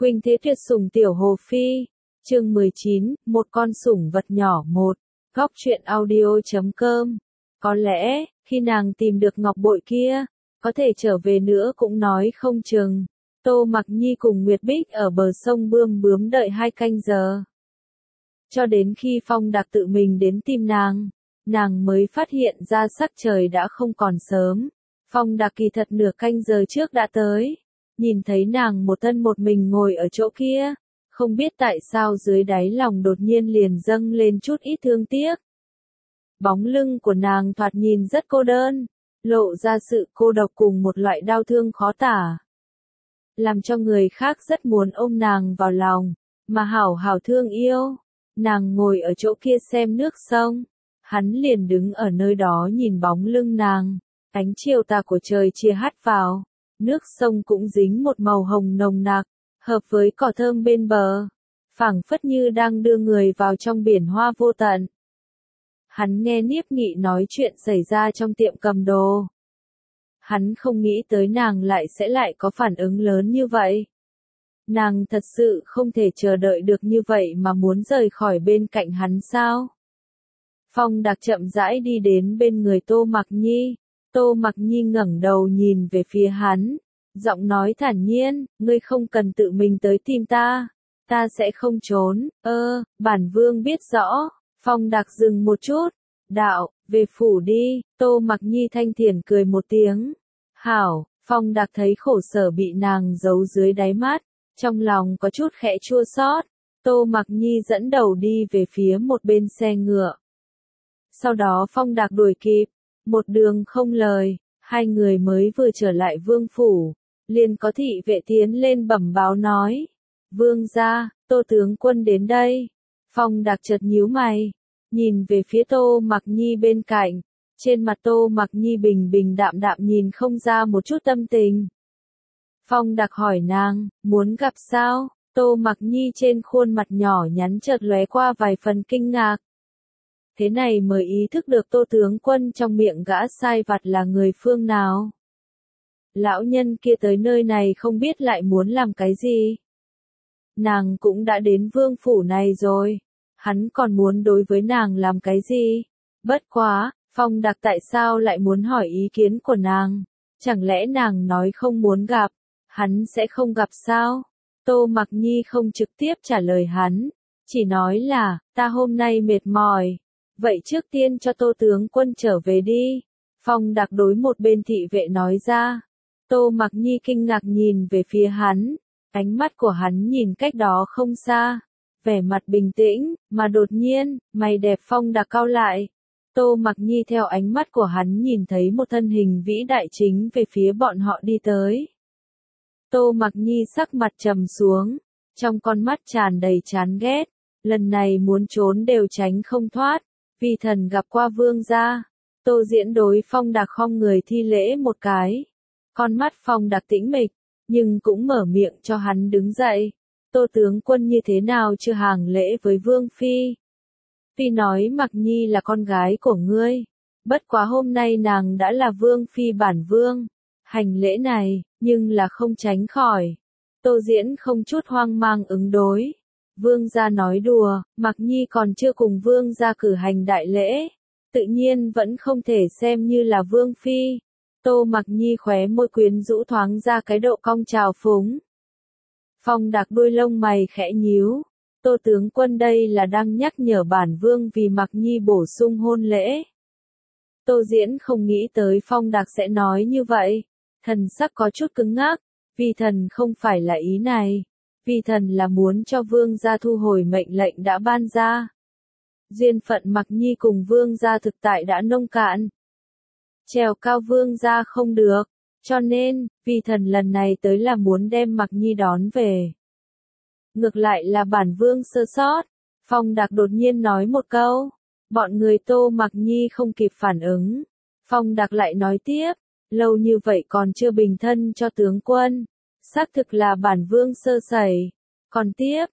Khuynh thế tuyệt sủng tiểu hồ phi. Chương 19, một con sủng vật nhỏ một. Góc truyện audio.com. Có lẽ, khi nàng tìm được ngọc bội kia, có thể trở về nữa cũng nói không chừng. Tô Mặc Nhi cùng Nguyệt Bích ở bờ sông Bươm Bướm đợi 2 canh giờ. Cho đến khi Phong Đạc tự mình đến tìm nàng mới phát hiện ra sắc trời đã không còn sớm. Phong Đạc kỳ thật nửa canh giờ trước đã tới. Nhìn thấy nàng một thân một mình ngồi ở chỗ kia, không biết tại sao dưới đáy lòng đột nhiên liền dâng lên chút ít thương tiếc. Bóng lưng của nàng thoạt nhìn rất cô đơn, lộ ra sự cô độc cùng một loại đau thương khó tả. Làm cho người khác rất muốn ôm nàng vào lòng, mà hảo hảo thương yêu. Nàng ngồi ở chỗ kia xem nước sông, hắn liền đứng ở nơi đó nhìn bóng lưng nàng. Ánh chiều tà của trời chia hắt vào, nước sông cũng dính một màu hồng nồng nặc, hợp với cỏ thơm bên bờ, phảng phất như đang đưa người vào trong biển hoa vô tận. Hắn nghe Niếp Nghị nói chuyện xảy ra trong tiệm cầm đồ. Hắn không nghĩ tới nàng lại có phản ứng lớn như vậy. Nàng thật sự không thể chờ đợi được như vậy mà muốn rời khỏi bên cạnh hắn sao? Phong Đạc chậm rãi đi đến bên người Tô Mặc Nhi. Tô Mặc Nhi ngẩng đầu nhìn về phía hắn, giọng nói thản nhiên, ngươi không cần tự mình tới tìm ta sẽ không trốn. Bản vương biết rõ. Phong Đạc dừng một chút, đạo, về phủ đi. Tô Mặc Nhi thanh thiển cười một tiếng. Hảo. Phong Đạc thấy khổ sở bị nàng giấu dưới đáy mắt, trong lòng có chút khẽ chua xót. Tô Mặc Nhi dẫn đầu đi về phía một bên xe ngựa. Sau đó Phong Đạc đuổi kịp, một đường không lời, hai người mới vừa trở lại vương phủ, liền có thị vệ tiến lên bẩm báo nói: vương gia, Tô tướng quân đến đây. Phong Đạc chợt nhíu mày, nhìn về phía Tô Mặc Nhi bên cạnh, trên mặt Tô Mặc Nhi bình bình đạm đạm nhìn không ra một chút tâm tình. Phong Đạc hỏi nàng, muốn gặp sao? Tô Mặc Nhi trên khuôn mặt nhỏ nhắn chợt lóe qua vài phần kinh ngạc. Thế này mới ý thức được Tô tướng quân trong miệng gã sai vặt là người phương nào. Lão nhân kia tới nơi này không biết lại muốn làm cái gì. Nàng cũng đã đến vương phủ này rồi, hắn còn muốn đối với nàng làm cái gì? Bất quá, Phong Đạc tại sao lại muốn hỏi ý kiến của nàng? Chẳng lẽ nàng nói không muốn gặp, hắn sẽ không gặp sao? Tô Mặc Nhi không trực tiếp trả lời hắn, chỉ nói là, ta hôm nay mệt mỏi. Vậy trước tiên cho Tô tướng quân trở về đi. Phong Đạc đối một bên thị vệ nói ra. Tô Mặc Nhi kinh ngạc nhìn về phía hắn, ánh mắt của hắn nhìn cách đó không xa, vẻ mặt bình tĩnh, mà đột nhiên, mày đẹp Phong Đạc cau lại. Tô Mặc Nhi theo ánh mắt của hắn nhìn thấy một thân hình vĩ đại chính về phía bọn họ đi tới. Tô Mặc Nhi sắc mặt trầm xuống, trong con mắt tràn đầy chán ghét, lần này muốn trốn đều tránh không thoát. Vì thần gặp qua vương gia. Tô Diễn đối Phong Đạc khom người thi lễ một cái. Con mắt Phong Đạc tĩnh mịch, nhưng cũng mở miệng cho hắn đứng dậy. Tô tướng quân như thế nào chưa hàng lễ với vương phi? Phi nói Mặc Nhi là con gái của ngươi. Bất quá hôm nay nàng đã là vương phi bản vương. Hành lễ này, nhưng là không tránh khỏi. Tô Diễn không chút hoang mang ứng đối. Vương gia nói đùa, Mặc Nhi còn chưa cùng vương gia cử hành đại lễ, tự nhiên vẫn không thể xem như là vương phi. Tô Mặc Nhi khóe môi quyến rũ thoáng ra cái độ cong trào phúng. Phong Đạc đuôi lông mày khẽ nhíu, Tô tướng quân đây là đang nhắc nhở bản vương vì Mặc Nhi bổ sung hôn lễ. Tô Diễn không nghĩ tới Phong Đạc sẽ nói như vậy, thần sắc có chút cứng ngắc, vì thần không phải là ý này. Vì thần là muốn cho vương gia thu hồi mệnh lệnh đã ban ra. Duyên phận Mặc Nhi cùng vương gia thực tại đã nông cạn. Trèo cao vương gia không được, cho nên, vì thần lần này tới là muốn đem Mặc Nhi đón về. Ngược lại là bản vương sơ sót. Phong Đạc đột nhiên nói một câu. Bọn người Tô Mặc Nhi không kịp phản ứng. Phong Đạc lại nói tiếp, lâu như vậy còn chưa bình thân cho tướng quân. Xác thực là bản vương sơ sẩy. Còn tiếp,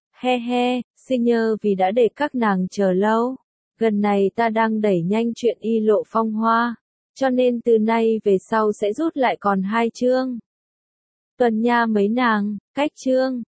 xin nhờ vì đã để các nàng chờ lâu. Gần này ta đang đẩy nhanh chuyện y lộ phong hoa, cho nên từ nay về sau sẽ rút lại còn 2 chương. Tuần nha mấy nàng, cách chương.